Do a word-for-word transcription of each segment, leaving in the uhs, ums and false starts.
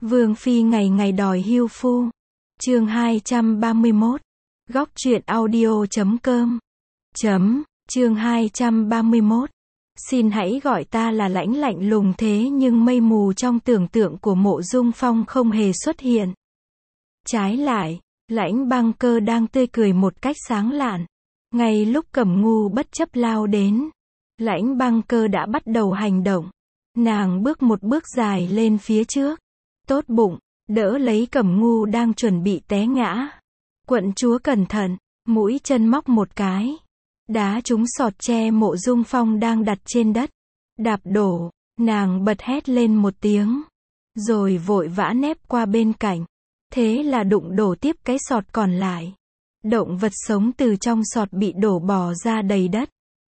Vương phi ngày ngày đòi hưu phu. Chương hai trăm ba mươi mốt. Góc truyện audio chấm com. Chấm, chương hai trăm ba mươi mốt. Xin hãy gọi ta là Lãnh lạnh lùng thế nhưng mây mù trong tưởng tượng của Mộ Dung Phong không hề xuất hiện. Trái lại, Lãnh Băng Cơ đang tươi cười một cách sáng lạn. Ngay lúc Cẩm Ngu bất chấp lao đến, Lãnh Băng Cơ đã bắt đầu hành động. Nàng bước một bước dài lên phía trước, tốt bụng, đỡ lấy Cẩm Ngu đang chuẩn bị té ngã. Quận chúa cẩn thận, mũi chân móc một cái, đá trúng sọt tre Mộ Dung Phong đang đặt trên đất. Đạp đổ, nàng bật hét lên một tiếng, rồi vội vã nép qua bên cạnh. Thế là đụng đổ tiếp cái sọt còn lại. Động vật sống từ trong sọt bị đổ bò ra đầy đất.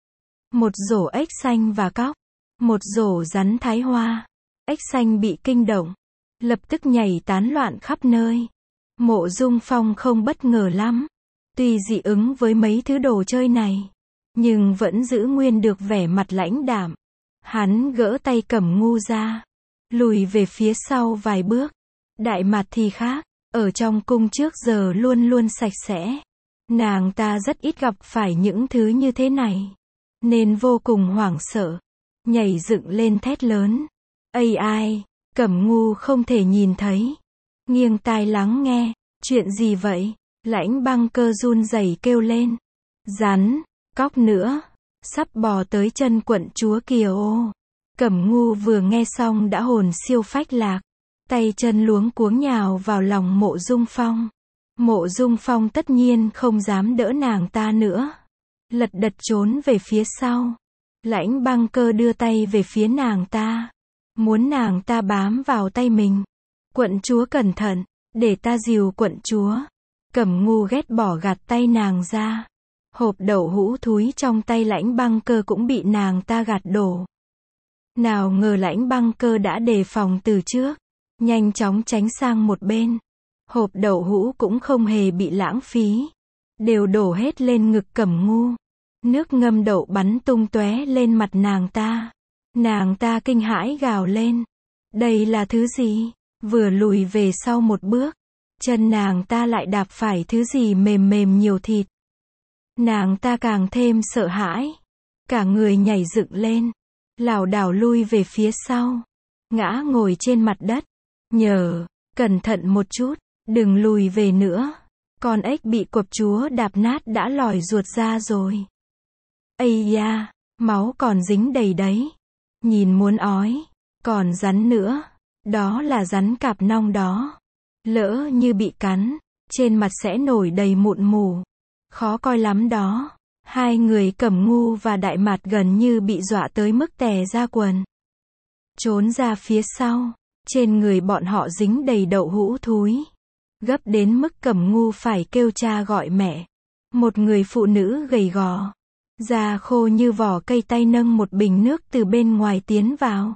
Một rổ ếch xanh và cóc, một rổ rắn thái hoa. Ếch xanh bị kinh động, lập tức nhảy tán loạn khắp nơi. Mộ Dung Phong không bất ngờ lắm, tuy dị ứng với mấy thứ đồ chơi này, nhưng vẫn giữ nguyên được vẻ mặt lãnh đạm. Hắn gỡ tay Cẩm Ngu ra, lùi về phía sau vài bước. Đại Mạt thì khác, ở trong cung trước giờ luôn luôn sạch sẽ. Nàng ta rất ít gặp phải những thứ như thế này, nên vô cùng hoảng sợ, nhảy dựng lên thét lớn. Ây ai, Cẩm Ngu không thể nhìn thấy, nghiêng tai lắng nghe. Chuyện gì vậy? Lãnh Băng Cơ run rẩy kêu lên. Rắn, cóc nữa, sắp bò tới chân quận chúa kìa ô. Cẩm Ngu vừa nghe xong đã hồn siêu phách lạc, tay chân luống cuống nhào vào lòng Mộ Dung Phong. Mộ Dung Phong tất nhiên không dám đỡ nàng ta nữa, lật đật trốn về phía sau. Lãnh Băng Cơ đưa tay về phía nàng ta, muốn nàng ta bám vào tay mình. Quận chúa cẩn thận, để ta dìu quận chúa. Cẩm Ngu ghét bỏ gạt tay nàng ra. Hộp đậu hũ thúi trong tay Lãnh Băng Cơ cũng bị nàng ta gạt đổ. Nào ngờ Lãnh Băng Cơ đã đề phòng từ trước, nhanh chóng tránh sang một bên. Hộp đậu hũ cũng không hề bị lãng phí, đều đổ hết lên ngực Cẩm Ngu. Nước ngâm đậu bắn tung tóe lên mặt nàng ta. Nàng ta kinh hãi gào lên. Đây là thứ gì? Vừa lùi về sau một bước, chân nàng ta lại đạp phải thứ gì mềm mềm nhiều thịt. Nàng ta càng thêm sợ hãi, cả người nhảy dựng lên, lảo đảo lui về phía sau, ngã ngồi trên mặt đất. Nhờ, cẩn thận một chút, đừng lùi về nữa. Con ếch bị quận chúa đạp nát đã lòi ruột ra rồi. Ây da, máu còn dính đầy đấy. Nhìn muốn ói. Còn rắn nữa, đó là rắn cạp nong đó. Lỡ như bị cắn, trên mặt sẽ nổi đầy mụn mù, khó coi lắm đó. Hai người Cẩm Ngu và Đại Mạt gần như bị dọa tới mức tè ra quần, trốn ra phía sau. Trên người bọn họ dính đầy đậu hũ thúi, gấp đến mức Cẩm Ngu phải kêu cha gọi mẹ. Một người phụ nữ gầy gò, da khô như vỏ cây tay nâng một bình nước từ bên ngoài tiến vào.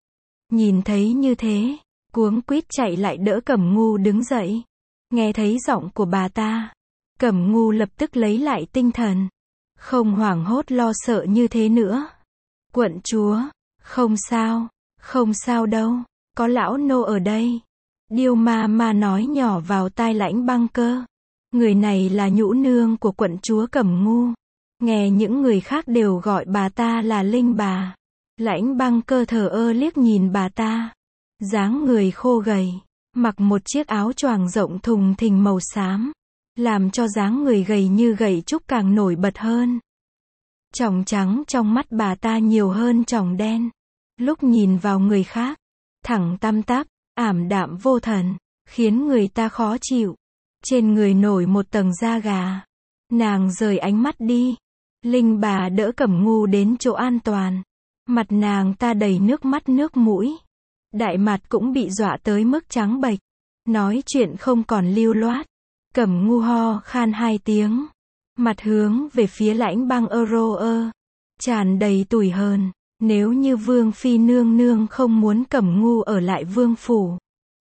Nhìn thấy như thế, cuống quýt chạy lại đỡ Cẩm Ngu đứng dậy. Nghe thấy giọng của bà ta, Cẩm Ngu lập tức lấy lại tinh thần, không hoảng hốt lo sợ như thế nữa. Quận chúa, không sao, không sao đâu, có lão nô ở đây. Điêu ma ma nói nhỏ vào tai Lãnh Băng Cơ. Người này là nhũ nương của quận chúa Cẩm Ngu. Nghe những người khác đều gọi bà ta là Linh bà. Lãnh Băng Cơ thờ ơ liếc nhìn bà ta. Dáng người khô gầy, mặc một chiếc áo choàng rộng thùng thình màu xám, làm cho dáng người gầy như gậy trúc càng nổi bật hơn. Tròng trắng trong mắt bà ta nhiều hơn tròng đen. Lúc nhìn vào người khác, thẳng tăm tắp, ảm đạm vô thần, khiến người ta khó chịu. Trên người nổi một tầng da gà. Nàng rời ánh mắt đi. Linh bà đỡ Cẩm Ngu đến chỗ an toàn. Mặt nàng ta đầy nước mắt nước mũi. Đại Mạt cũng bị dọa tới mức trắng bệch, nói chuyện không còn lưu loát. Cẩm Ngu ho khan hai tiếng, mặt hướng về phía Lãnh Băng Euro ơ, tràn đầy tủi hờn. Nếu như Vương phi nương nương không muốn Cẩm Ngu ở lại vương phủ,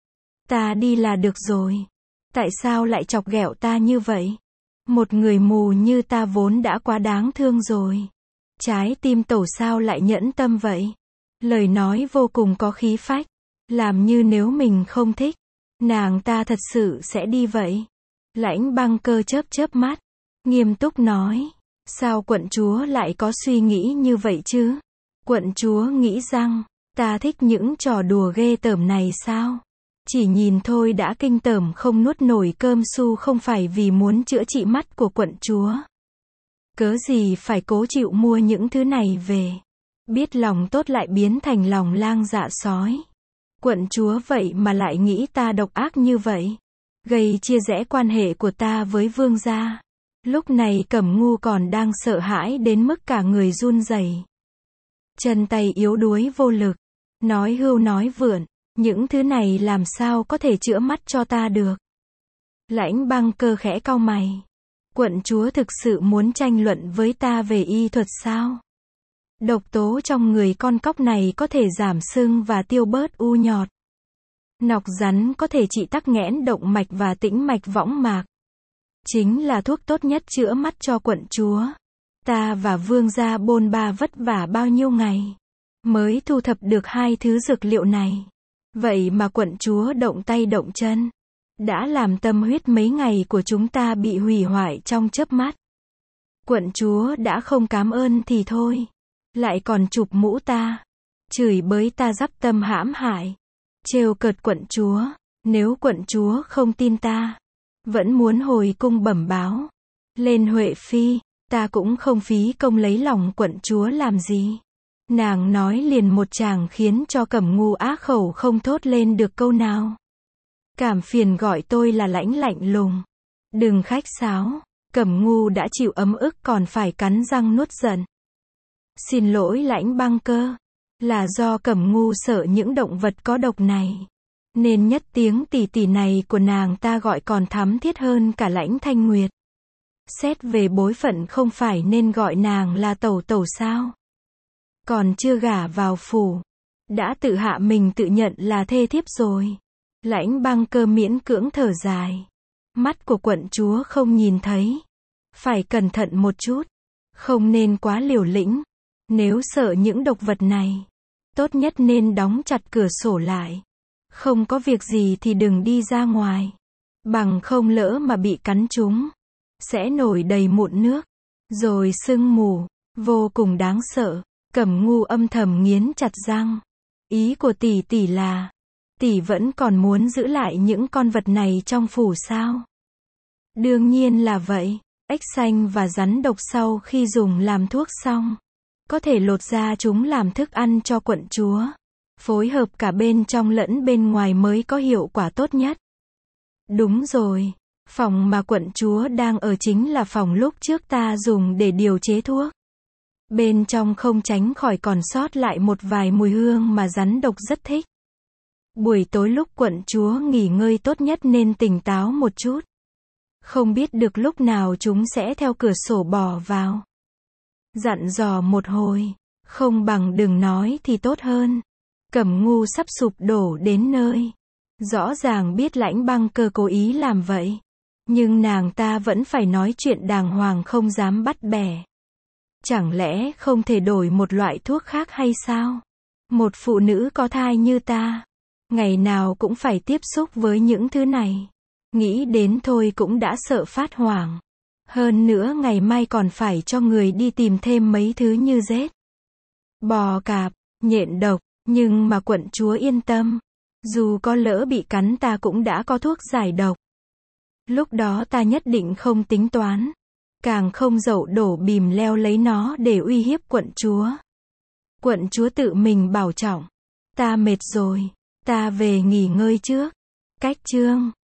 ta đi là được rồi. Tại sao lại chọc ghẹo ta như vậy? Một người mù như ta vốn đã quá đáng thương rồi. Trái tim tẩu sao lại nhẫn tâm vậy? Lời nói vô cùng có khí phách. Làm như nếu mình không thích, nàng ta thật sự sẽ đi vậy. Lãnh Băng Cơ chớp chớp mắt, nghiêm túc nói, sao quận chúa lại có suy nghĩ như vậy chứ? Quận chúa nghĩ rằng, ta thích những trò đùa ghê tởm này sao? Chỉ nhìn thôi đã kinh tởm không nuốt nổi cơm su không phải vì muốn chữa trị mắt của quận chúa. Cớ gì phải cố chịu mua những thứ này về. Biết lòng tốt lại biến thành lòng lang dạ sói. Quận chúa vậy mà lại nghĩ ta độc ác như vậy. Gây chia rẽ quan hệ của ta với vương gia. Lúc này Cẩm Ngu còn đang sợ hãi đến mức cả người run rẩy. Chân tay yếu đuối vô lực. Nói hưu nói vượn. Những thứ này làm sao có thể chữa mắt cho ta được. Lãnh Băng Cơ khẽ cau mày. Quận chúa thực sự muốn tranh luận với ta về y thuật sao? Độc tố trong người con cóc này có thể giảm sưng và tiêu bớt u nhọt. Nọc rắn có thể trị tắc nghẽn động mạch và tĩnh mạch võng mạc. Chính là thuốc tốt nhất chữa mắt cho quận chúa. Ta và vương gia bôn ba vất vả bao nhiêu ngày mới thu thập được hai thứ dược liệu này. Vậy mà quận chúa động tay động chân, đã làm tâm huyết mấy ngày của chúng ta bị hủy hoại trong chớp mắt. Quận chúa đã không cám ơn thì thôi, lại còn chụp mũ ta, chửi bới ta dắp tâm hãm hại, trêu cợt quận chúa. Nếu quận chúa không tin ta, vẫn muốn hồi cung bẩm báo lên Huệ Phi, ta cũng không phí công lấy lòng quận chúa làm gì. Nàng nói liền một tràng khiến cho Cẩm Ngu á khẩu không thốt lên được câu nào. Cảm phiền gọi tôi là Lãnh lạnh lùng. Đừng khách sáo. Cẩm Ngu đã chịu ấm ức còn phải cắn răng nuốt giận. Xin lỗi Lãnh Băng Cơ. Là do Cẩm Ngu sợ những động vật có độc này. Nên nhất tiếng tỷ tỷ này của nàng ta gọi còn thắm thiết hơn cả Lãnh Thanh Nguyệt. Xét về bối phận không phải nên gọi nàng là tẩu tẩu sao? Còn chưa gả vào phủ, đã tự hạ mình tự nhận là thê thiếp rồi. Lãnh Băng Cơ miễn cưỡng thở dài. Mắt của quận chúa không nhìn thấy. Phải cẩn thận một chút. Không nên quá liều lĩnh. Nếu sợ những độc vật này, tốt nhất nên đóng chặt cửa sổ lại. Không có việc gì thì đừng đi ra ngoài. Bằng không lỡ mà bị cắn trúng, sẽ nổi đầy mụn nước, rồi sưng mù, vô cùng đáng sợ. Cẩm Ngu âm thầm nghiến chặt răng. Ý của tỷ tỷ là, tỷ vẫn còn muốn giữ lại những con vật này trong phủ sao? Đương nhiên là vậy. Ếch xanh và rắn độc sau khi dùng làm thuốc xong, có thể lột ra chúng làm thức ăn cho quận chúa. Phối hợp cả bên trong lẫn bên ngoài mới có hiệu quả tốt nhất. Đúng rồi. Phòng mà quận chúa đang ở chính là phòng lúc trước ta dùng để điều chế thuốc. Bên trong không tránh khỏi còn sót lại một vài mùi hương mà rắn độc rất thích. Buổi tối lúc quận chúa nghỉ ngơi tốt nhất nên tỉnh táo một chút. Không biết được lúc nào chúng sẽ theo cửa sổ bò vào. Dặn dò một hồi, không bằng đừng nói thì tốt hơn. Cẩm Ngu sắp sụp đổ đến nơi. Rõ ràng biết Lãnh Băng Cơ cố ý làm vậy. Nhưng nàng ta vẫn phải nói chuyện đàng hoàng không dám bắt bẻ. Chẳng lẽ không thể đổi một loại thuốc khác hay sao? Một phụ nữ có thai như ta, ngày nào cũng phải tiếp xúc với những thứ này. Nghĩ đến thôi cũng đã sợ phát hoảng. Hơn nữa ngày mai còn phải cho người đi tìm thêm mấy thứ như rết, bò cạp, nhện độc. Nhưng mà quận chúa yên tâm. Dù có lỡ bị cắn ta cũng đã có thuốc giải độc. Lúc đó ta nhất định không tính toán. Càng không dậu đổ bìm leo lấy nó để uy hiếp quận chúa. Quận chúa tự mình bảo trọng. Ta mệt rồi. Ta về nghỉ ngơi trước. Cách chương